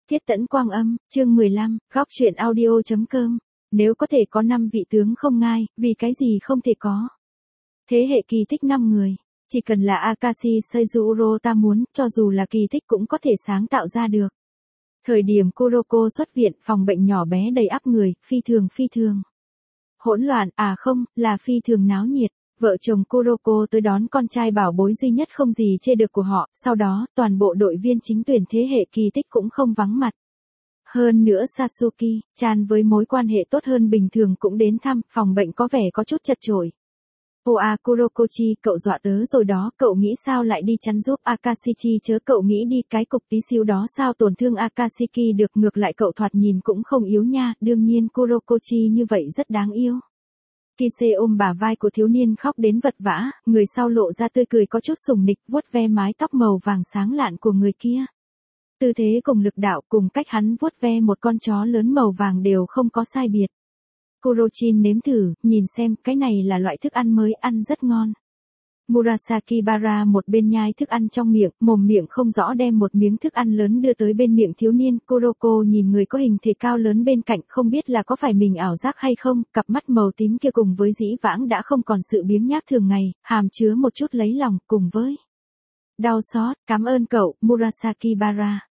Tiết Tẫn Quang Âm, chương 15, góc truyện audio.com. Nếu có thể có 5 vị tướng không ngai, vì cái gì không thể có. Thế hệ kỳ tích 5 người, chỉ cần là Akashi Seizuru ta muốn, cho dù là kỳ tích cũng có thể sáng tạo ra được. Thời điểm Kuroko xuất viện, phòng bệnh nhỏ bé đầy ắp người, phi thường. Hỗn loạn, không, là phi thường náo nhiệt. Vợ chồng Kuroko tới đón con trai bảo bối duy nhất không gì chê được của họ, sau đó, toàn bộ đội viên chính tuyển thế hệ kỳ tích cũng không vắng mặt. Hơn nữa Satsuki-chan với mối quan hệ tốt hơn bình thường cũng đến thăm, phòng bệnh có vẻ có chút chật chội. Kurokochi, cậu dọa tớ rồi đó, cậu nghĩ sao lại đi chắn giúp Akashichi chớ cậu nghĩ đi cái cục tí xíu đó sao tổn thương Akashiki được ngược lại cậu thoạt nhìn cũng không yếu nha, đương nhiên Kurokochi như vậy rất đáng yêu. Kise ôm bả vai của thiếu niên khóc đến vật vã, người sau lộ ra tươi cười có chút sùng nịch vuốt ve mái tóc màu vàng sáng lạn của người kia. Tư thế cùng lực đạo cùng cách hắn vuốt ve một con chó lớn màu vàng đều không có sai biệt. Kurochin nếm thử, nhìn xem, cái này là loại thức ăn mới ăn rất ngon. Murasaki Bara một bên nhai thức ăn trong miệng, mồm miệng không rõ đem một miếng thức ăn lớn đưa tới bên miệng thiếu niên. Kuroko nhìn người có hình thể cao lớn bên cạnh không biết là có phải mình ảo giác hay không, cặp mắt màu tím kia cùng với dĩ vãng đã không còn sự biếng nhác thường ngày, hàm chứa một chút lấy lòng cùng với đau xót, cảm ơn cậu, Murasaki Bara.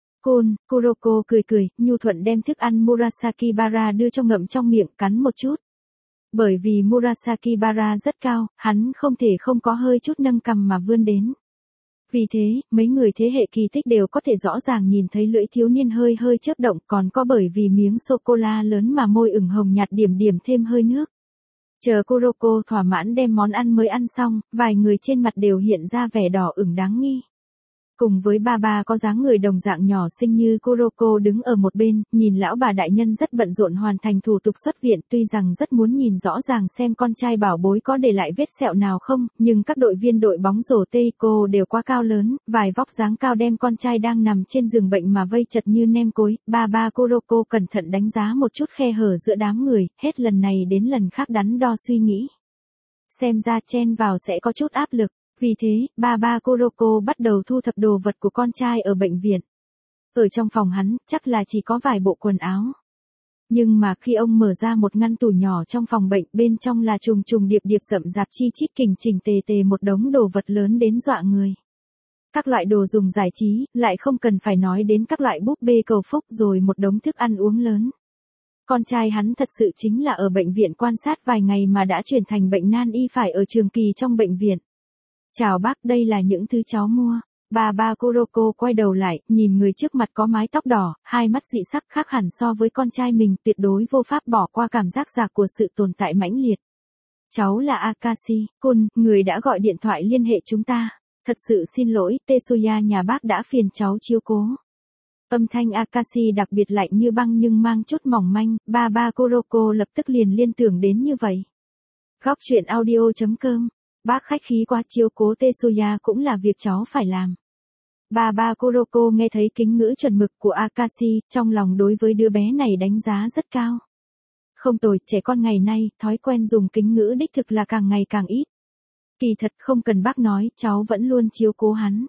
Kuroko cười, nhu thuận đem thức ăn Murasaki Bara đưa cho ngậm trong miệng cắn một chút. Bởi vì Murasaki Bara rất cao, hắn không thể không có hơi chút nâng cằm mà vươn đến. Vì thế, mấy người thế hệ kỳ tích đều có thể rõ ràng nhìn thấy lưỡi thiếu niên hơi chớp động còn có bởi vì miếng sô-cô-la lớn mà môi ửng hồng nhạt điểm thêm hơi nước. Chờ Kuroko thỏa mãn đem món ăn mới ăn xong, vài người trên mặt đều hiện ra vẻ đỏ ửng đáng nghi. Cùng với ba có dáng người đồng dạng nhỏ xinh như Kuroko đứng ở một bên, nhìn lão bà đại nhân rất bận rộn hoàn thành thủ tục xuất viện, tuy rằng rất muốn nhìn rõ ràng xem con trai bảo bối có để lại vết sẹo nào không, nhưng các đội viên đội bóng rổ Teiko đều quá cao lớn, vài vóc dáng cao đem con trai đang nằm trên giường bệnh mà vây chật như nem cối. Ba Kuroko cẩn thận đánh giá một chút khe hở giữa đám người, hết lần này đến lần khác đắn đo suy nghĩ. Xem ra chen vào sẽ có chút áp lực. Vì thế, ba Kuroko bắt đầu thu thập đồ vật của con trai ở bệnh viện. Ở trong phòng hắn, chắc là chỉ có vài bộ quần áo. Nhưng mà khi ông mở ra một ngăn tủ nhỏ trong phòng bệnh, bên trong là trùng điệp rậm rạp chi chít kình chỉnh tề một đống đồ vật lớn đến dọa người. Các loại đồ dùng giải trí, lại không cần phải nói đến các loại búp bê cầu phúc rồi một đống thức ăn uống lớn. Con trai hắn thật sự chính là ở bệnh viện quan sát vài ngày mà đã chuyển thành bệnh nan y phải ở trường kỳ trong bệnh viện. Chào bác, đây là những thứ cháu mua. Ba Kuroko quay đầu lại, nhìn người trước mặt có mái tóc đỏ, hai mắt dị sắc khác hẳn so với con trai mình, tuyệt đối vô pháp bỏ qua cảm giác già của sự tồn tại mãnh liệt. Cháu là Akashi-kun, người đã gọi điện thoại liên hệ chúng ta. Thật sự xin lỗi, Tetsuya nhà bác đã phiền cháu chiếu cố. Âm thanh Akashi đặc biệt lạnh như băng nhưng mang chút mỏng manh, ba Kuroko lập tức liền liên tưởng đến như vậy. Góc truyện audio.com. Bác khách khí quá, chiếu cố Tetsuya cũng là việc cháu phải làm. Ba Kuroko nghe thấy kính ngữ chuẩn mực của Akashi, trong lòng đối với đứa bé này đánh giá rất cao. Không tồi, trẻ con ngày nay, thói quen dùng kính ngữ đích thực là càng ngày càng ít. Kỳ thật không cần bác nói, cháu vẫn luôn chiếu cố hắn.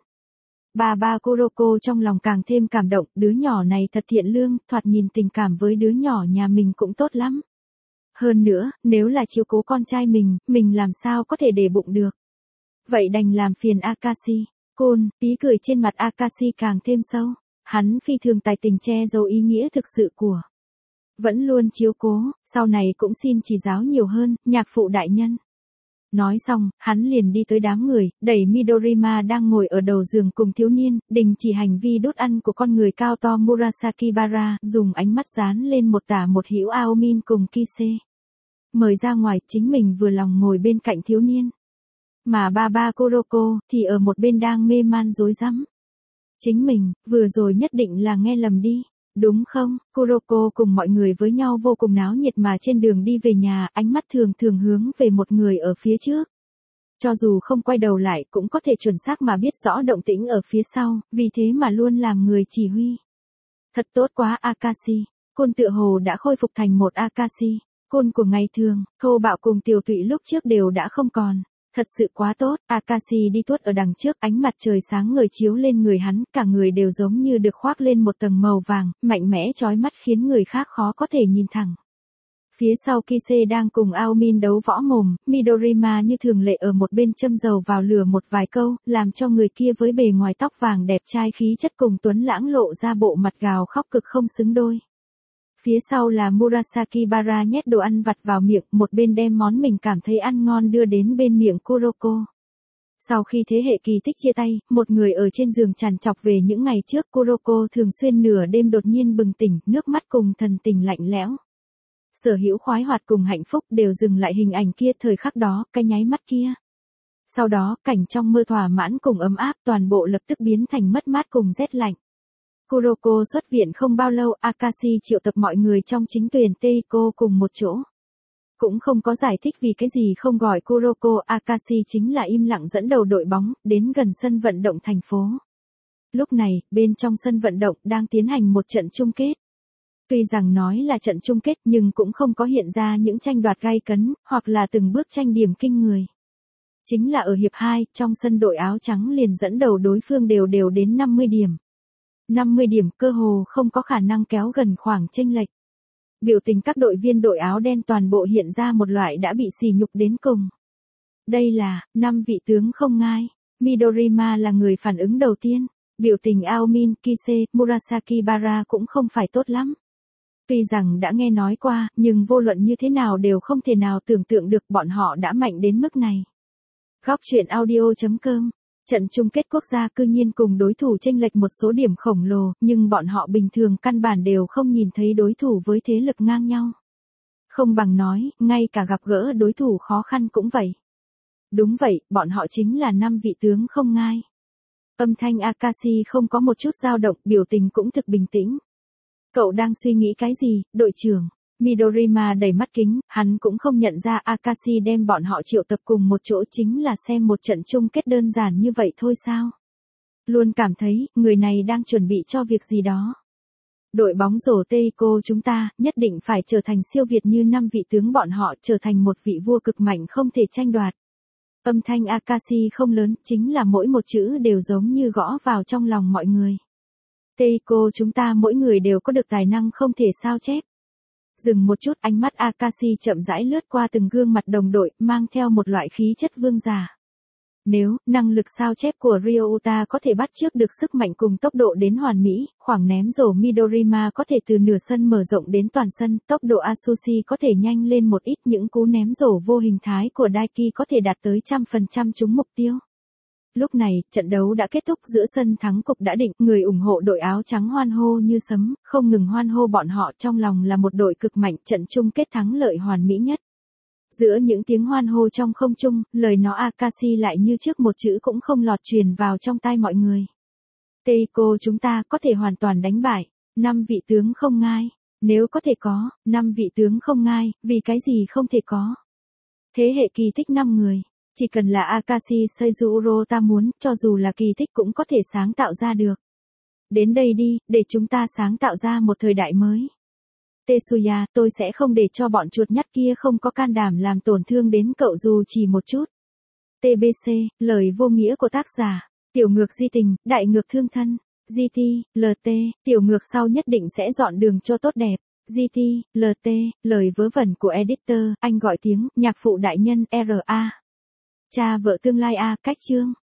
Ba Kuroko trong lòng càng thêm cảm động, đứa nhỏ này thật thiện lương, thoạt nhìn tình cảm với đứa nhỏ nhà mình cũng tốt lắm. Hơn nữa, nếu là chiếu cố con trai mình làm sao có thể để bụng được. Vậy đành làm phiền Akashi-kun, ý cười trên mặt Akashi càng thêm sâu. Hắn phi thường tài tình che giấu ý nghĩa thực sự của. Vẫn luôn chiếu cố, sau này cũng xin chỉ giáo nhiều hơn, nhạc phụ đại nhân. Nói xong, hắn liền đi tới đám người, đẩy Midorima đang ngồi ở đầu giường cùng thiếu niên, đình chỉ hành vi đốt ăn của con người cao to Murasaki Bara, dùng ánh mắt dán lên một tả một hữu Aomin cùng Kise. Mời ra ngoài, chính mình vừa lòng ngồi bên cạnh thiếu niên. Mà ba Kuroko, thì ở một bên đang mê man rối rắm. Chính mình, vừa rồi nhất định là nghe lầm đi. Đúng không? Kuroko cùng mọi người với nhau vô cùng náo nhiệt mà trên đường đi về nhà, ánh mắt thường hướng về một người ở phía trước. Cho dù không quay đầu lại cũng có thể chuẩn xác mà biết rõ động tĩnh ở phía sau, vì thế mà luôn làm người chỉ huy. Thật tốt quá Akashi, Kun tựa hồ đã khôi phục thành một Akashi, Kun của ngày thường, thô bạo cùng tiểu tụy lúc trước đều đã không còn. Thật sự quá tốt, Akashi đi tuốt ở đằng trước, ánh mặt trời sáng ngời chiếu lên người hắn, cả người đều giống như được khoác lên một tầng màu vàng, mạnh mẽ chói mắt khiến người khác khó có thể nhìn thẳng. Phía sau Kise đang cùng Aomin đấu võ mồm, Midorima như thường lệ ở một bên châm dầu vào lửa một vài câu, làm cho người kia với bề ngoài tóc vàng đẹp trai khí chất cùng tuấn lãng lộ ra bộ mặt gào khóc cực không xứng đôi. Phía sau là Murasaki Bara nhét đồ ăn vặt vào miệng, một bên đem món mình cảm thấy ăn ngon đưa đến bên miệng Kuroko. Sau khi thế hệ kỳ tích chia tay, một người ở trên giường trằn trọc về những ngày trước, Kuroko thường xuyên nửa đêm đột nhiên bừng tỉnh, nước mắt cùng thần tình lạnh lẽo. Sở hữu khoái hoạt cùng hạnh phúc đều dừng lại hình ảnh kia thời khắc đó, cái nháy mắt kia. Sau đó, cảnh trong mơ thỏa mãn cùng ấm áp toàn bộ lập tức biến thành mất mát cùng rét lạnh. Kuroko xuất viện không bao lâu, Akashi triệu tập mọi người trong chính tuyển Teiko cùng một chỗ. Cũng không có giải thích vì cái gì không gọi Kuroko, Akashi chính là im lặng dẫn đầu đội bóng, đến gần sân vận động thành phố. Lúc này, bên trong sân vận động đang tiến hành một trận chung kết. Tuy rằng nói là trận chung kết nhưng cũng không có hiện ra những tranh đoạt gay cấn, hoặc là từng bước tranh điểm kinh người. Chính là ở hiệp 2, trong sân đội áo trắng liền dẫn đầu đối phương đều đến 50 điểm. 50 điểm cơ hồ không có khả năng kéo gần khoảng chênh lệch. Biểu tình các đội viên đội áo đen toàn bộ hiện ra một loại đã bị sỉ nhục đến cùng. Đây là, 5 vị tướng không ngai. Midorima là người phản ứng đầu tiên. Biểu tình Aomin, Kise, Murasaki Bara cũng không phải tốt lắm. Tuy rằng đã nghe nói qua, nhưng vô luận như thế nào đều không thể nào tưởng tượng được bọn họ đã mạnh đến mức này. Góc truyện audio.com. Trận chung kết quốc gia cư nhiên cùng đối thủ chênh lệch một số điểm khổng lồ, nhưng bọn họ bình thường căn bản đều không nhìn thấy đối thủ với thế lực ngang nhau. Không bằng nói, ngay cả gặp gỡ đối thủ khó khăn cũng vậy. Đúng vậy, bọn họ chính là 5 vị tướng không ngai. Âm thanh Akashi không có một chút dao động, biểu tình cũng thực bình tĩnh. Cậu đang suy nghĩ cái gì, đội trưởng? Midorima đầy mắt kính, hắn cũng không nhận ra Akashi đem bọn họ triệu tập cùng một chỗ chính là xem một trận chung kết đơn giản như vậy thôi sao? Luôn cảm thấy, người này đang chuẩn bị cho việc gì đó. Đội bóng rổ Teiko chúng ta, nhất định phải trở thành siêu việt như 5 vị tướng bọn họ, trở thành một vị vua cực mạnh không thể tranh đoạt. Âm thanh Akashi không lớn, chính là mỗi một chữ đều giống như gõ vào trong lòng mọi người. Teiko chúng ta mỗi người đều có được tài năng không thể sao chép. Dừng một chút, ánh mắt Akashi chậm rãi lướt qua từng gương mặt đồng đội, mang theo một loại khí chất vương giả. Nếu, năng lực sao chép của Ryota có thể bắt chước được sức mạnh cùng tốc độ đến hoàn mỹ, khoảng ném rổ Midorima có thể từ nửa sân mở rộng đến toàn sân, tốc độ Asushi có thể nhanh lên một ít, những cú ném rổ vô hình thái của Daiki có thể đạt tới 100% trúng mục tiêu. Lúc này, trận đấu đã kết thúc, giữa sân thắng cục đã định, người ủng hộ đội áo trắng hoan hô như sấm, không ngừng hoan hô bọn họ trong lòng là một đội cực mạnh, trận chung kết thắng lợi hoàn mỹ nhất. Giữa những tiếng hoan hô trong không trung, lời nói Akashi lại như trước một chữ cũng không lọt truyền vào trong tai mọi người. Teiko chúng ta có thể hoàn toàn đánh bại, 5 vị tướng không ngai, nếu có thể có, 5 vị tướng không ngai, vì cái gì không thể có. Thế hệ kỳ tích 5 người. Chỉ cần là Akashi Seizuru ta muốn, cho dù là kỳ tích cũng có thể sáng tạo ra được. Đến đây đi, để chúng ta sáng tạo ra một thời đại mới. Tetsuya, tôi sẽ không để cho bọn chuột nhắt kia không có can đảm làm tổn thương đến cậu dù chỉ một chút. TBC, lời vô nghĩa của tác giả. Tiểu ngược di tình, đại ngược thương thân. GT, LT, tiểu ngược sau nhất định sẽ dọn đường cho tốt đẹp. GT, LT, lời vớ vẩn của editor, anh gọi tiếng, nhạc phụ đại nhân, RA. Cha vợ tương lai A, cách chương.